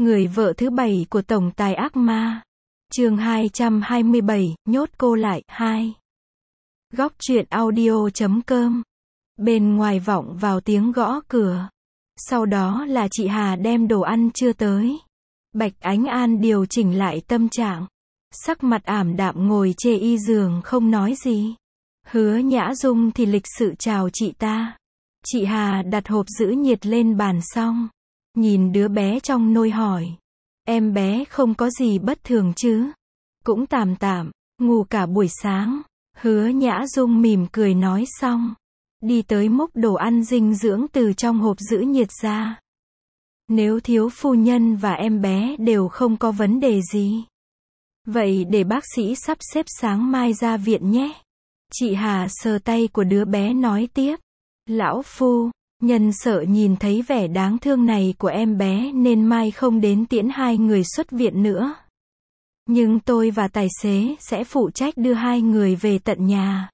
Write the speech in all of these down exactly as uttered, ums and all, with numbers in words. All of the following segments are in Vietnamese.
Người vợ thứ bảy của tổng tài ác ma. Chương hai trăm hai mươi bảy, nhốt cô lại, hai. Góc truyện audio chấm com. Bên ngoài vọng vào tiếng gõ cửa. Sau đó là chị Hà đem đồ ăn trưa tới. Bạch Ánh An điều chỉnh lại tâm trạng. Sắc mặt ảm đạm ngồi chê y giường không nói gì. Hứa Nhã Dung thì lịch sự chào chị ta. Chị Hà đặt hộp giữ nhiệt lên bàn xong. Nhìn đứa bé trong nôi hỏi. Em bé không có gì bất thường chứ? Cũng tạm tạm, ngủ cả buổi sáng. Hứa Nhã Dung mỉm cười nói xong. Đi tới múc đồ ăn dinh dưỡng từ trong hộp giữ nhiệt ra. Nếu thiếu phu nhân và em bé đều không có vấn đề gì. Vậy để bác sĩ sắp xếp sáng mai ra viện nhé. Chị Hà sờ tay của đứa bé nói tiếp. Lão phu nhân sợ nhìn thấy vẻ đáng thương này của em bé nên mai không đến tiễn hai người xuất viện nữa. Nhưng tôi và tài xế sẽ phụ trách đưa hai người về tận nhà.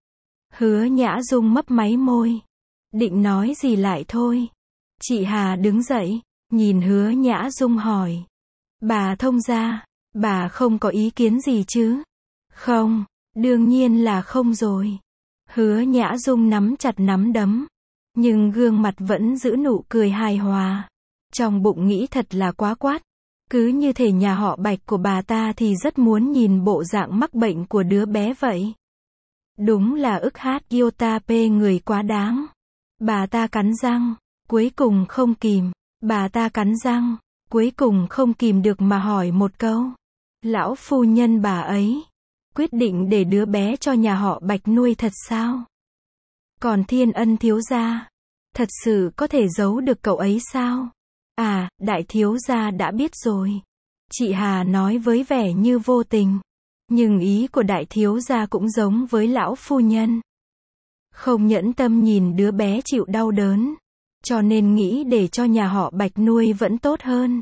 Hứa Nhã Dung mấp máy môi. Định nói gì lại thôi. Chị Hà đứng dậy, nhìn Hứa Nhã Dung hỏi. Bà thông gia, bà không có ý kiến gì chứ? Không, đương nhiên là không rồi. Hứa Nhã Dung nắm chặt nắm đấm. Nhưng gương mặt vẫn giữ nụ cười hài hòa. Trong bụng nghĩ thật là quá quát. Cứ như thể nhà họ Bạch của bà ta thì rất muốn nhìn bộ dạng mắc bệnh của đứa bé vậy. Đúng là ức hát yêu ta pê người quá đáng. Bà ta cắn răng, cuối cùng không kìm. Bà ta cắn răng, cuối cùng không kìm được mà hỏi một câu. Lão phu nhân bà ấy quyết định để đứa bé cho nhà họ Bạch nuôi thật sao? Còn Thiên Ân thiếu gia, thật sự có thể giấu được cậu ấy sao? À, đại thiếu gia đã biết rồi. Chị Hà nói với vẻ như vô tình. Nhưng ý của đại thiếu gia cũng giống với lão phu nhân. Không nhẫn tâm nhìn đứa bé chịu đau đớn. Cho nên nghĩ để cho nhà họ Bạch nuôi vẫn tốt hơn.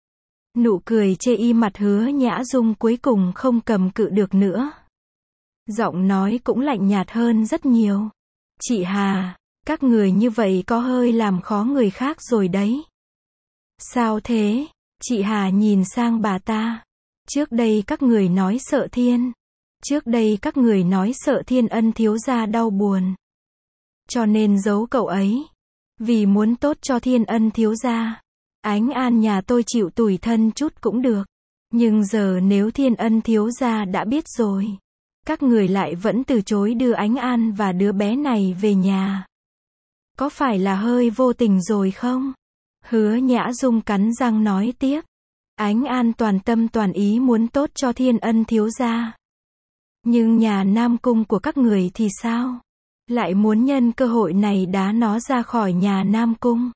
Nụ cười chê y mặt Hứa Nhã Dung cuối cùng không cầm cự được nữa. Giọng nói cũng lạnh nhạt hơn rất nhiều. Chị Hà, các người như vậy có hơi làm khó người khác rồi đấy. Sao thế? Chị Hà nhìn sang bà ta. Trước đây các người nói sợ Thiên. Trước đây các người nói sợ Thiên Ân thiếu gia đau buồn. Cho nên giấu cậu ấy. Vì muốn tốt cho Thiên Ân thiếu gia. Ánh An nhà tôi chịu tủi thân chút cũng được. Nhưng giờ nếu Thiên Ân thiếu gia đã biết rồi. Các người lại vẫn từ chối đưa Ánh An và đứa bé này về nhà. Có phải là hơi vô tình rồi không? Hứa Nhã Dung cắn răng nói tiếp. Ánh An toàn tâm toàn ý muốn tốt cho Thiên Ân thiếu gia. Nhưng nhà Nam Cung của các người thì sao? Lại muốn nhân cơ hội này đá nó ra khỏi nhà Nam Cung.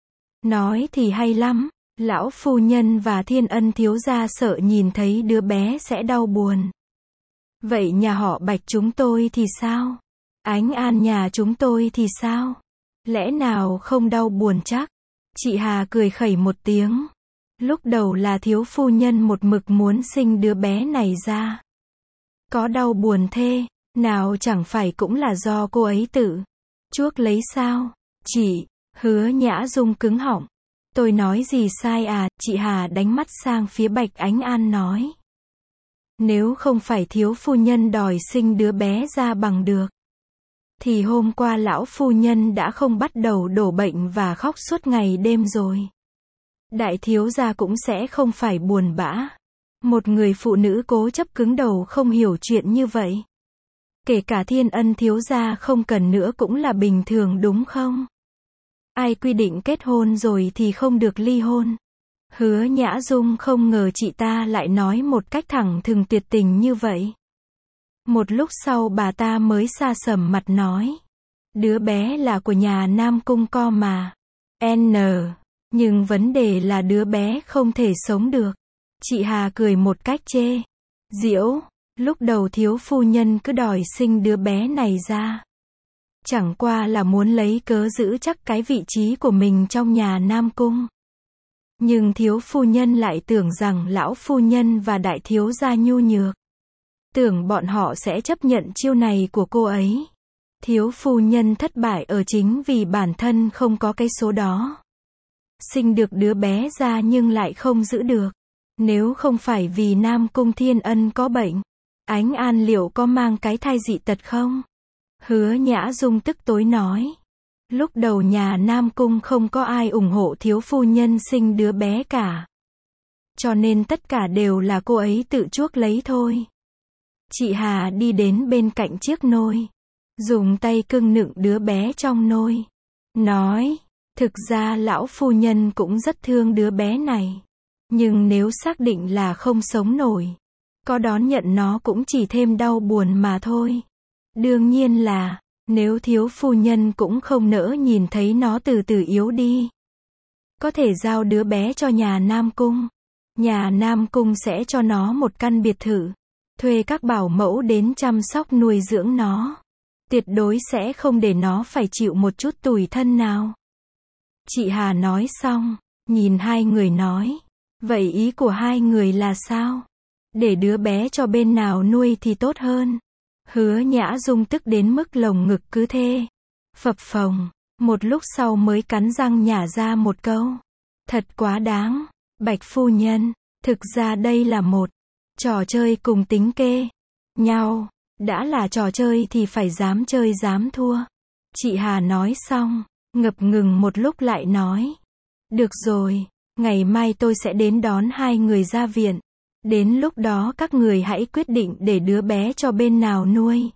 Nói thì hay lắm. Lão phu nhân và Thiên Ân thiếu gia sợ nhìn thấy đứa bé sẽ đau buồn. Vậy nhà họ Bạch chúng tôi thì sao? Ánh An nhà chúng tôi thì sao? Lẽ nào không đau buồn chắc? Chị Hà cười khẩy một tiếng. Lúc đầu là thiếu phu nhân một mực muốn sinh đứa bé này ra. Có đau buồn thê, nào chẳng phải cũng là do cô ấy tự chuốc lấy sao? Chị, Hứa Nhã Dung cứng họng. Tôi nói gì sai à? Chị Hà đánh mắt sang phía Bạch Ánh An nói. Nếu không phải thiếu phu nhân đòi sinh đứa bé ra bằng được. Thì hôm qua lão phu nhân đã không bắt đầu đổ bệnh và khóc suốt ngày đêm rồi. Đại thiếu gia cũng sẽ không phải buồn bã. Một người phụ nữ cố chấp cứng đầu không hiểu chuyện như vậy. Kể cả Thiên Ân thiếu gia không cần nữa cũng là bình thường đúng không? Ai quy định kết hôn rồi thì không được ly hôn. Hứa Nhã Dung không ngờ chị ta lại nói một cách thẳng thừng tuyệt tình như vậy. Một lúc sau bà ta mới sa sầm mặt nói. Đứa bé là của nhà Nam Cung co mà. N. Nhưng vấn đề là đứa bé không thể sống được. Chị Hà cười một cách chê. Diễu, lúc đầu thiếu phu nhân cứ đòi sinh đứa bé này ra. Chẳng qua là muốn lấy cớ giữ chắc cái vị trí của mình trong nhà Nam Cung. Nhưng thiếu phu nhân lại tưởng rằng lão phu nhân và đại thiếu gia nhu nhược. Tưởng bọn họ sẽ chấp nhận chiêu này của cô ấy. Thiếu phu nhân thất bại ở chính vì bản thân không có cái số đó. sinh được đứa bé ra nhưng lại không giữ được. Nếu không phải vì Nam Cung Thiên Ân có bệnh, Ánh An liệu có mang cái thai dị tật không? Hứa Nhã Dung tức tối nói. Lúc đầu nhà Nam Cung không có ai ủng hộ thiếu phu nhân sinh đứa bé cả. Cho nên tất cả đều là cô ấy tự chuốc lấy thôi. Chị Hà đi đến bên cạnh chiếc nôi, dùng tay cưng nựng đứa bé trong nôi. Nói, thực ra lão phu nhân cũng rất thương đứa bé này. Nhưng nếu xác định là không sống nổi, có đón nhận nó cũng chỉ thêm đau buồn mà thôi. Đương nhiên là, nếu thiếu phu nhân cũng không nỡ nhìn thấy nó từ từ yếu đi. Có thể giao đứa bé cho nhà Nam Cung. Nhà Nam Cung sẽ cho nó một căn biệt thự. Thuê các bảo mẫu đến chăm sóc nuôi dưỡng nó. Tuyệt đối sẽ không để nó phải chịu một chút tủi thân nào. Chị Hà nói xong, nhìn hai người nói. Vậy ý của hai người là sao? Để đứa bé cho bên nào nuôi thì tốt hơn. Hứa Nhã Dung tức đến mức lồng ngực cứ thế phập phồng, một lúc sau mới cắn răng nhả ra một câu. Thật quá đáng, Bạch phu nhân, thực ra đây là một trò chơi cùng tính kê nhau, đã là trò chơi thì phải dám chơi dám thua. Chị Hà nói xong, ngập ngừng một lúc lại nói. Được rồi, ngày mai tôi sẽ đến đón hai người ra viện. Đến lúc đó các người hãy quyết định để đứa bé cho bên nào nuôi.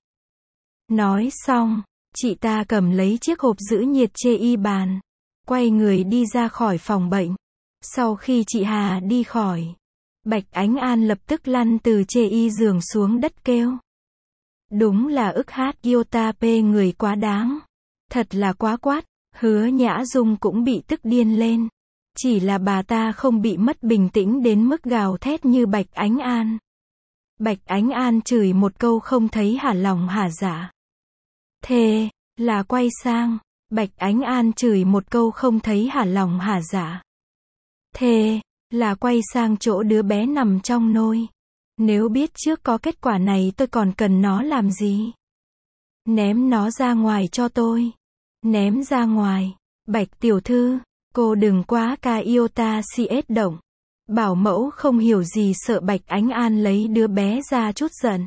Nói xong, chị ta cầm lấy chiếc hộp giữ nhiệt chê y bàn, quay người đi ra khỏi phòng bệnh. Sau khi chị Hà đi khỏi, Bạch Ánh An lập tức lăn từ chê y giường xuống đất kêu. Đúng là ức hát Yota P người quá đáng. Thật là quá quát. Hứa Nhã Dung cũng bị tức điên lên. Chỉ là bà ta không bị mất bình tĩnh đến mức gào thét như Bạch Ánh An. Bạch Ánh An chửi một câu không thấy hả lòng hả dạ. Thề, là quay sang. Bạch Ánh An chửi một câu không thấy hả lòng hả dạ. Thề, là quay sang chỗ đứa bé nằm trong nôi. Nếu biết trước có kết quả này tôi còn cần nó làm gì? Ném nó ra ngoài cho tôi. Ném ra ngoài. Bạch tiểu thư, cô đừng quá ca iota si ết động. Bảo mẫu không hiểu gì sợ Bạch Ánh An lấy đứa bé ra chút giận.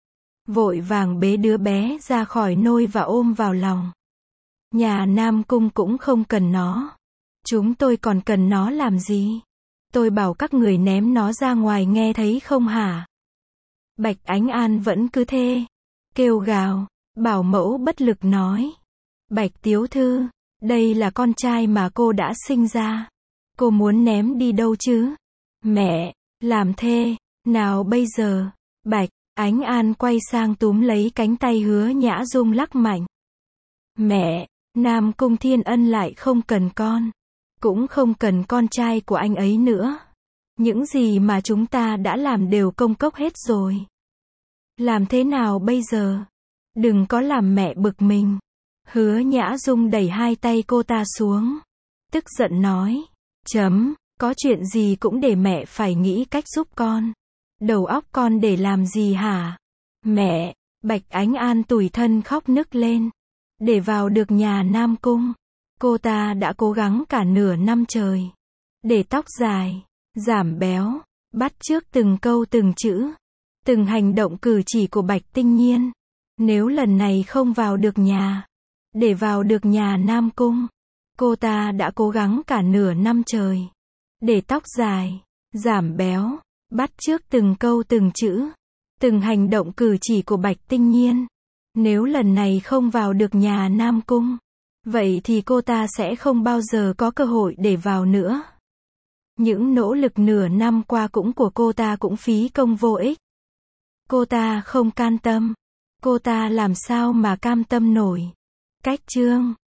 Vội vàng bế đứa bé ra khỏi nôi và ôm vào lòng. Nhà Nam Cung cũng không cần nó. Chúng tôi còn cần nó làm gì? Tôi bảo các người ném nó ra ngoài nghe thấy không hả? Bạch Ánh An vẫn cứ thế. Kêu gào. Bảo mẫu bất lực nói. Bạch tiểu thư, đây là con trai mà cô đã sinh ra. Cô muốn ném đi đâu chứ? Mẹ, làm thê, nào bây giờ? Bạch Ánh An quay sang túm lấy cánh tay Hứa Nhã Dung lắc mạnh. Mẹ, Nam Cung Thiên Ân lại không cần con. Cũng không cần con trai của anh ấy nữa. Những gì mà chúng ta đã làm đều công cốc hết rồi. Làm thế nào bây giờ? Đừng có làm mẹ bực mình. Hứa Nhã Dung đẩy hai tay cô ta xuống. Tức giận nói. Chấm, có chuyện gì cũng để mẹ phải nghĩ cách giúp con. Đầu óc con để làm gì hả? Mẹ, Bạch Ánh An tủi thân khóc nức lên. Để vào được nhà Nam Cung, cô ta đã cố gắng cả nửa năm trời. Để tóc dài, giảm béo, bắt chước từng câu từng chữ, từng hành động cử chỉ của Bạch Tinh Nhiên. Nếu lần này không vào được nhà, để vào được nhà Nam Cung, cô ta đã cố gắng cả nửa năm trời. Để tóc dài, giảm béo, bắt chước từng câu từng chữ, từng hành động cử chỉ của Bạch Tinh Nhiên. Nếu lần này không vào được nhà Nam Cung, vậy thì cô ta sẽ không bao giờ có cơ hội để vào nữa. Những nỗ lực nửa năm qua cũng của cô ta cũng phí công vô ích. Cô ta không can tâm. Cô ta làm sao mà cam tâm nổi. Cách chương